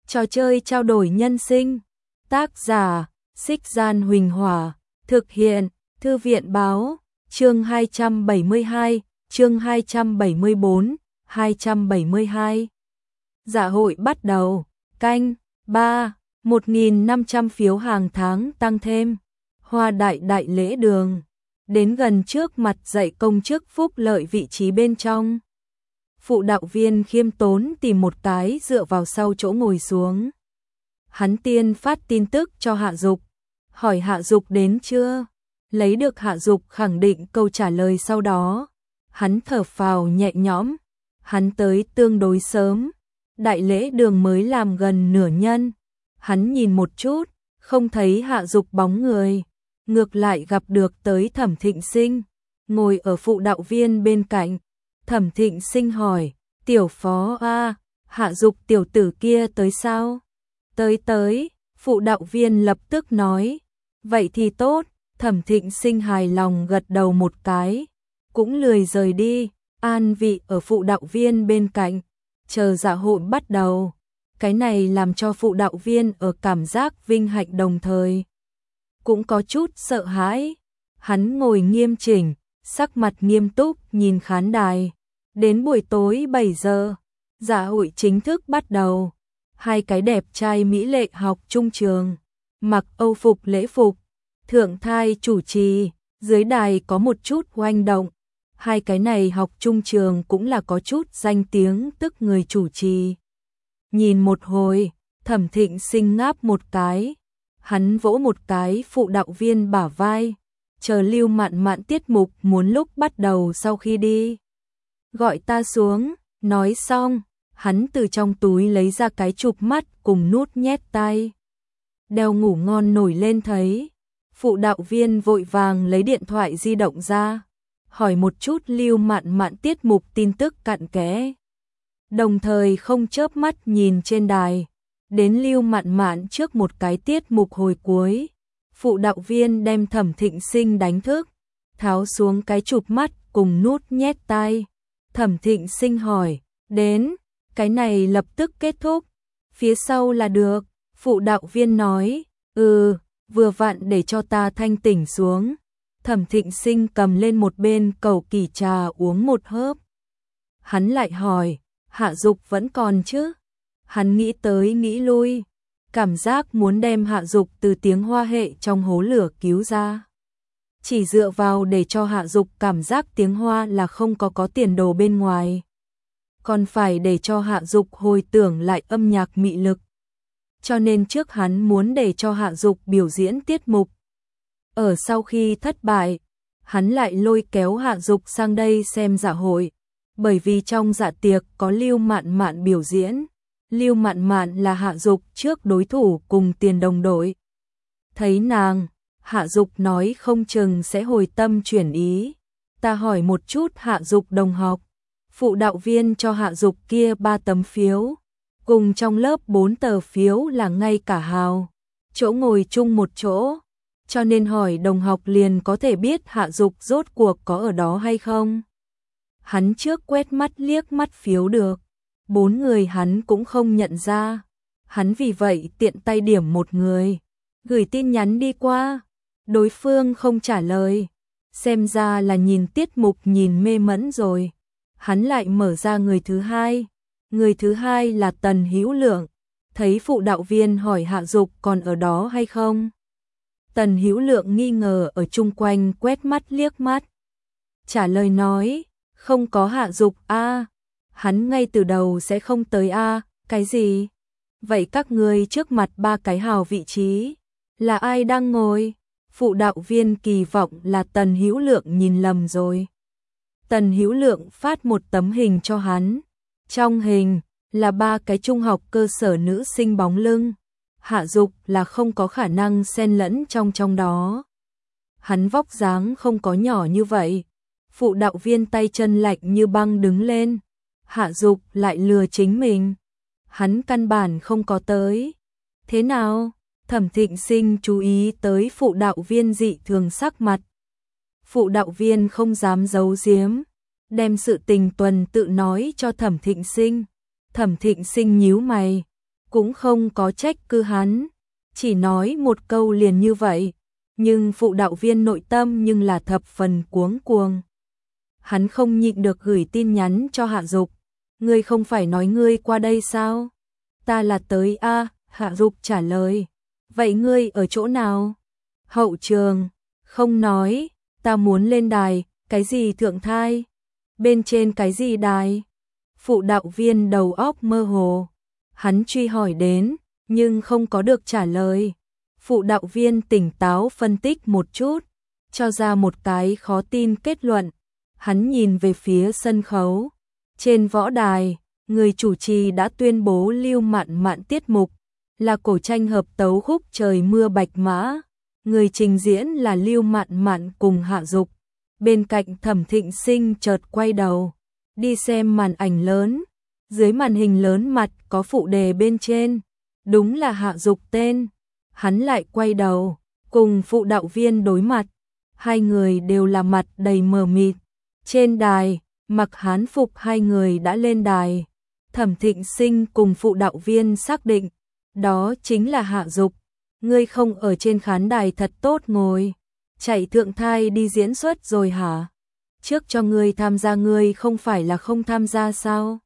Trò chơi trao đổi nhân sinh. Tác giả: Xích Gian Huỳnh Hỏa. Thực hiện: Thư viện Báo. Chương 272, chương 274, 272. Dạ hội bắt đầu. Canh 3, 1.500 phiếu hàng tháng tăng thêm. Hoa đại đại lễ đường. Đến gần trước mặt dạy công chức phúc lợi vị trí bên trong. Phụ đạo viên khiêm tốn tìm một cái dựa vào sau chỗ ngồi xuống. Hắn tiên phát tin tức cho Hạ Dục, hỏi Hạ Dục đến chưa. Lấy được Hạ Dục khẳng định câu trả lời sau đó. Hắn thở phào nhẹ nhõm. Hắn tới tương đối sớm. Đại lễ đường mới làm gần nửa nhân. Hắn nhìn một chút, không thấy Hạ Dục bóng người. Ngược lại gặp được tới Thẩm Thịnh Sinh, ngồi ở phụ đạo viên bên cạnh. Thẩm Thịnh Sinh hỏi, tiểu phó a, Hạ Dục tiểu tử kia tới sao? Tới, phụ đạo viên lập tức nói. Vậy thì tốt. Thẩm Thịnh Sinh hài lòng gật đầu một cái, cũng lười rời đi, an vị ở phụ đạo viên bên cạnh, chờ dạ hội bắt đầu. Cái này làm cho phụ đạo viên ở cảm giác vinh hạnh đồng thời cũng có chút sợ hãi. Hắn ngồi nghiêm chỉnh, sắc mặt nghiêm túc nhìn khán đài. Đến buổi tối 7 giờ, dạ hội chính thức bắt đầu. Hai cái đẹp trai mỹ lệ học trung trường, mặc Âu phục lễ phục, thượng thai chủ trì, dưới đài có một chút oanh động. Hai cái này học trung trường cũng là có chút danh tiếng, tức người chủ trì. Nhìn một hồi, Thẩm Thịnh Sinh ngáp một cái. Hắn vỗ một cái phụ đạo viên bả vai, chờ Lưu Mạn Mạn tiết mục muốn lúc bắt đầu sau khi đi. Gọi ta xuống, nói xong, hắn từ trong túi lấy ra cái chụp mắt cùng nút nhét tay. Đeo ngủ ngon nổi lên thấy. Phụ đạo viên vội vàng lấy điện thoại di động ra, hỏi một chút Lưu Mạn Mạn tiết mục tin tức cặn kẽ. Đồng thời không chớp mắt nhìn trên đài. Đến Lưu Mạn Mạn trước một cái tiết mục hồi cuối, phụ đạo viên đem Thẩm Thịnh Sinh đánh thức, tháo xuống cái chụp mắt cùng nút nhét tay. Thẩm Thịnh Sinh hỏi, đến, cái này lập tức kết thúc, phía sau là được. Phụ đạo viên nói, vừa vặn để cho ta thanh tỉnh xuống. Thẩm Thịnh Sinh cầm lên một bên cầu kỳ trà uống một hớp. Hắn lại hỏi, Hạ Dục vẫn còn chứ? Hắn nghĩ tới nghĩ lui, cảm giác muốn đem Hạ Dục từ tiếng Hoa hệ trong hố lửa cứu ra. Chỉ dựa vào để cho Hạ Dục cảm giác tiếng Hoa là không có tiền đồ bên ngoài. Còn phải để cho Hạ Dục hồi tưởng lại âm nhạc mị lực. Cho nên trước hắn muốn để cho Hạ Dục biểu diễn tiết mục. Ở sau khi thất bại, hắn lại lôi kéo Hạ Dục sang đây xem dạ hội. Bởi vì trong dạ tiệc có Lưu Mạn Mạn biểu diễn. Lưu Mạn Mạn là Hạ Dục trước đối thủ cùng tiền đồng đội. Thấy nàng, Hạ Dục nói không chừng sẽ hồi tâm chuyển ý. Ta hỏi một chút Hạ Dục đồng học. Phụ đạo viên cho Hạ Dục kia 3 tấm phiếu, cùng trong lớp 4 tờ phiếu là ngay cả hào, chỗ ngồi chung một chỗ. Cho nên hỏi đồng học liền có thể biết Hạ Dục rốt cuộc có ở đó hay không. Hắn trước quét mắt liếc mắt phiếu được. 4 người hắn cũng không nhận ra. Hắn vì vậy tiện tay điểm một người, gửi tin nhắn đi qua. Đối phương không trả lời. Xem ra là nhìn tiết mục nhìn mê mẫn rồi. Hắn lại mở ra người thứ hai. Người thứ hai là Tần Hữu Lượng. Thấy phụ đạo viên hỏi Hạ Dục còn ở đó hay không. Tần Hữu Lượng nghi ngờ ở chung quanh quét mắt liếc mắt. Trả lời nói, không có Hạ Dục a. Hắn ngay từ đầu sẽ không tới a. Cái gì? Vậy các ngươi trước mặt 3 cái hào vị trí, là ai đang ngồi? Phụ đạo viên kỳ vọng là Tần Hữu Lượng nhìn lầm rồi. Tần Hữu Lượng phát một tấm hình cho hắn. Trong hình là 3 cái trung học cơ sở nữ sinh bóng lưng. Hạ Dục là không có khả năng xen lẫn trong đó. Hắn vóc dáng không có nhỏ như vậy. Phụ đạo viên tay chân lạnh như băng đứng lên. Hạ Dục lại lừa chính mình. Hắn căn bản không có tới. Thế nào? Thẩm Thịnh Sinh chú ý tới phụ đạo viên dị thường sắc mặt. Phụ đạo viên không dám giấu giếm, đem sự tình tuần tự nói cho Thẩm Thịnh Sinh. Thẩm Thịnh Sinh nhíu mày, cũng không có trách cứ hắn, chỉ nói một câu liền như vậy, nhưng phụ đạo viên nội tâm nhưng là thập phần cuống cuồng. Hắn không nhịn được gửi tin nhắn cho Hạ Dục, ngươi không phải nói ngươi qua đây sao? Ta là tới a. Hạ Dục trả lời, vậy ngươi ở chỗ nào? Hậu trường, không nói, ta muốn lên đài, cái gì thượng thai? Bên trên cái gì đài? Phụ đạo viên đầu óc mơ hồ, hắn truy hỏi đến, nhưng không có được trả lời. Phụ đạo viên tỉnh táo phân tích một chút, cho ra một cái khó tin kết luận. Hắn nhìn về phía sân khấu. Trên võ đài, người chủ trì đã tuyên bố Lưu Mạn Mạn tiết mục là cổ tranh hợp tấu khúc Trời mưa bạch mã. Người trình diễn là Lưu Mạn Mạn cùng Hạ Dục. Bên cạnh Thẩm Thịnh Sinh chợt quay đầu, đi xem màn ảnh lớn. Dưới màn hình lớn mặt có phụ đề bên trên, đúng là Hạ Dục tên. Hắn lại quay đầu, cùng phụ đạo viên đối mặt. Hai người đều là mặt đầy mờ mịt. Trên đài, mặc hán phục hai người đã lên đài. Thẩm Thịnh Sinh cùng phụ đạo viên xác định, đó chính là Hạ Dục. Ngươi không ở trên khán đài thật tốt ngồi, chạy thượng thai đi diễn xuất rồi hả? Trước cho ngươi tham gia ngươi không phải là không tham gia sao?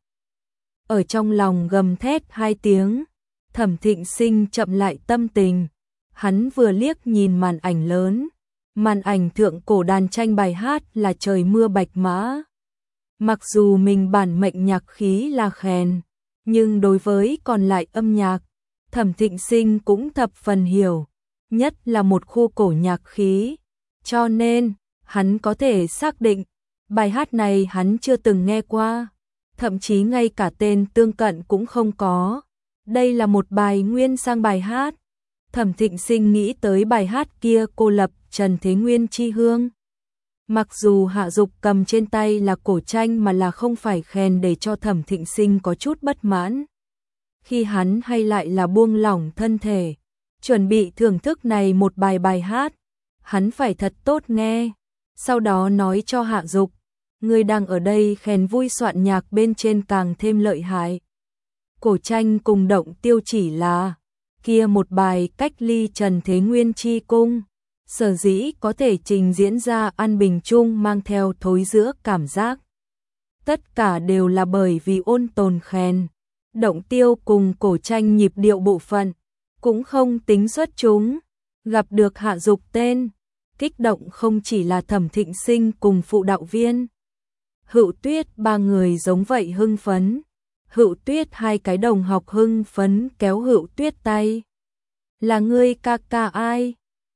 Ở trong lòng gầm thét hai tiếng, Thẩm Thịnh Sinh chậm lại tâm tình. Hắn vừa liếc nhìn màn ảnh lớn, màn ảnh thượng cổ đàn tranh bài hát là Trời mưa bạch mã. Mặc dù mình bản mệnh nhạc khí là khèn, nhưng đối với còn lại âm nhạc, Thẩm Thịnh Sinh cũng thập phần hiểu, nhất là một khu cổ nhạc khí. Cho nên, hắn có thể xác định, bài hát này hắn chưa từng nghe qua, thậm chí ngay cả tên tương cận cũng không có. Đây là một bài nguyên sang bài hát. Thẩm Thịnh Sinh nghĩ tới bài hát kia cô lập Trần Thế Nguyên chi hương. Mặc dù Hạ Dục cầm trên tay là cổ tranh mà là không phải khen, để cho Thẩm Thịnh Sinh có chút bất mãn. Khi hắn hay lại là buông lỏng thân thể, chuẩn bị thưởng thức này một bài hát, hắn phải thật tốt nghe. Sau đó nói cho Hạ Dục, ngươi đang ở đây khen vui soạn nhạc bên trên càng thêm lợi hại. Cổ tranh cùng động tiêu chỉ là kia một bài cách ly Trần Thế Nguyên chi cung, sở dĩ có thể trình diễn ra an bình chung mang theo thối giữa cảm giác. Tất cả đều là bởi vì ôn tồn khen. Động tiêu cùng cổ tranh nhịp điệu bộ phận cũng không tính xuất chúng. Gặp được Hạ Dục tên, kích động không chỉ là Thẩm Thịnh Sinh cùng phụ đạo viên Hữu Tuyết, ba người giống vậy hưng phấn. Hữu Tuyết hai cái đồng học hưng phấn kéo Hữu Tuyết tay. Là ngươi ca ca ai?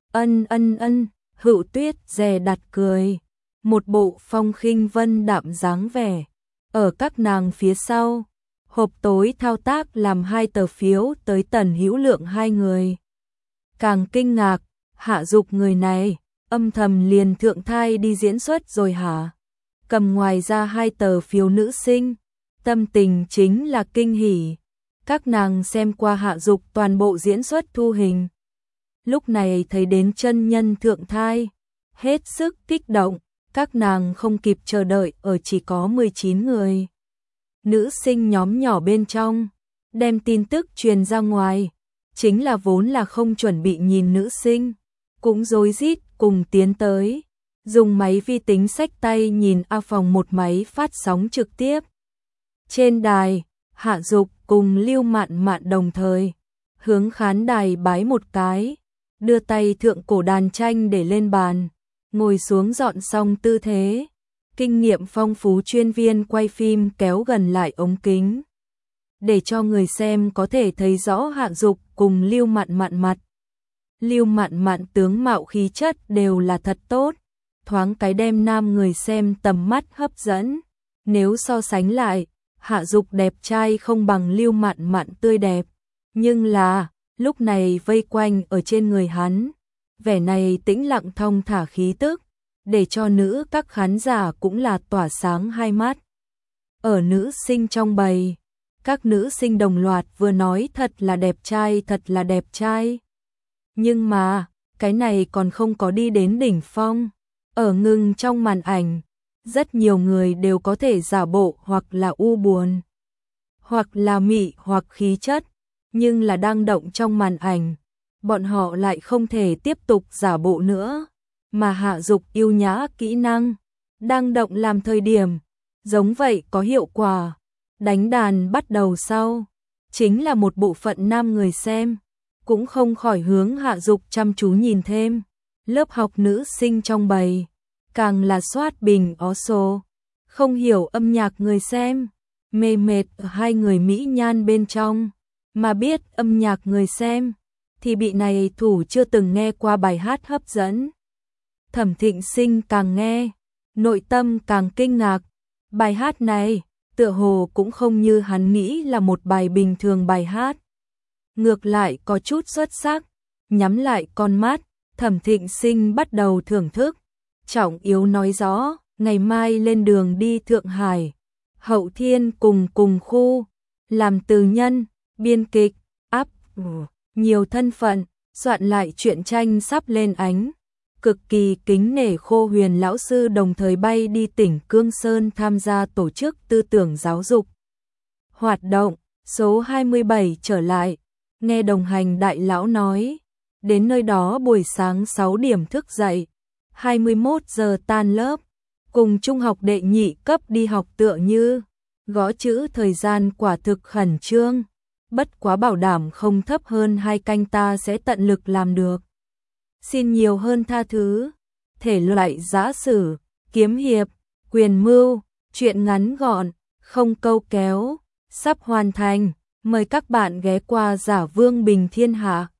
Ân. Hữu Tuyết dè đặt cười, một bộ phong khinh vân đạm dáng vẻ. Ở các nàng phía sau, hộp tối thao tác làm 2 tờ phiếu tới Tần Hữu Lượng hai người. Càng kinh ngạc, Hạ Dục người này, âm thầm liền thượng thai đi diễn xuất rồi hả? Cầm ngoài ra 2 tờ phiếu nữ sinh, tâm tình chính là kinh hỉ. Các nàng xem qua Hạ Dục toàn bộ diễn xuất thu hình. Lúc này thấy đến chân nhân thượng thai, hết sức kích động, các nàng không kịp chờ đợi ở chỉ có 19 người. Nữ sinh nhóm nhỏ bên trong, đem tin tức truyền ra ngoài, chính là vốn là không chuẩn bị nhìn nữ sinh, cũng rối rít cùng tiến tới, dùng máy vi tính xách tay nhìn A Phòng một máy phát sóng trực tiếp. Trên đài, Hạ Dục cùng Lưu Mạn Mạn đồng thời hướng khán đài bái một cái, đưa tay thượng cổ đàn tranh để lên bàn, ngồi xuống dọn xong tư thế. Kinh nghiệm phong phú chuyên viên quay phim kéo gần lại ống kính, để cho người xem có thể thấy rõ Hạ Dục cùng Lưu Mạn Mạn mặt. Lưu Mạn Mạn tướng mạo khí chất đều là thật tốt, thoáng cái đem nam người xem tầm mắt hấp dẫn. Nếu so sánh lại, Hạ Dục đẹp trai không bằng Lưu Mạn Mạn tươi đẹp, nhưng là lúc này vây quanh ở trên người hắn, vẻ này tĩnh lặng thong thả khí tức, để cho nữ các khán giả cũng là tỏa sáng hai mắt. Ở nữ sinh trong bầy, các nữ sinh đồng loạt vừa nói thật là đẹp trai, thật là đẹp trai. Nhưng mà, cái này còn không có đi đến đỉnh phong. Ở ngừng trong màn ảnh, rất nhiều người đều có thể giả bộ hoặc là u buồn, hoặc là mị hoặc khí chất. nhưng là đang động trong màn ảnh, bọn họ lại không thể tiếp tục giả bộ nữa, mà hạ dục yêu nhã kỹ năng, đang động làm thời điểm, giống vậy có hiệu quả. Đánh đàn bắt đầu sau, chính là một bộ phận nam người xem, cũng không khỏi hướng hạ dục chăm chú nhìn thêm. Lớp học nữ sinh trong bầy, càng là soát bình ó số, không hiểu âm nhạc người xem, mê mệt ở hai người mỹ nhan bên trong, mà biết âm nhạc người xem, thì bị này thủ chưa từng nghe qua bài hát hấp dẫn. Thẩm Thịnh Sinh càng nghe, nội tâm càng kinh ngạc, bài hát này, tựa hồ cũng không như hắn nghĩ là một bài bình thường bài hát. Ngược lại có chút xuất sắc, nhắm lại con mắt, Thẩm Thịnh Sinh bắt đầu thưởng thức, trọng yếu nói rõ, ngày mai lên đường đi Thượng Hải, Hậu Thiên cùng khu, làm từ nhân, biên kịch, áp, nhiều thân phận, soạn lại truyện tranh sắp lên ánh. Cực kỳ kính nể Khô Huyền lão sư đồng thời bay đi tỉnh Cương Sơn tham gia tổ chức tư tưởng giáo dục. Hoạt động, số 27 trở lại, nghe đồng hành đại lão nói, đến nơi đó buổi sáng 6 điểm thức dậy, 21 giờ tan lớp, cùng trung học đệ nhị cấp đi học tựa như, gõ chữ thời gian quả thực khẩn trương, bất quá bảo đảm không thấp hơn 2 canh ta sẽ tận lực làm được. Xin nhiều hơn tha thứ, thể loại giã sử, kiếm hiệp, quyền mưu, truyện ngắn gọn, không câu kéo, sắp hoàn thành, mời các bạn ghé qua Giả Vương Bình Thiên Hạ.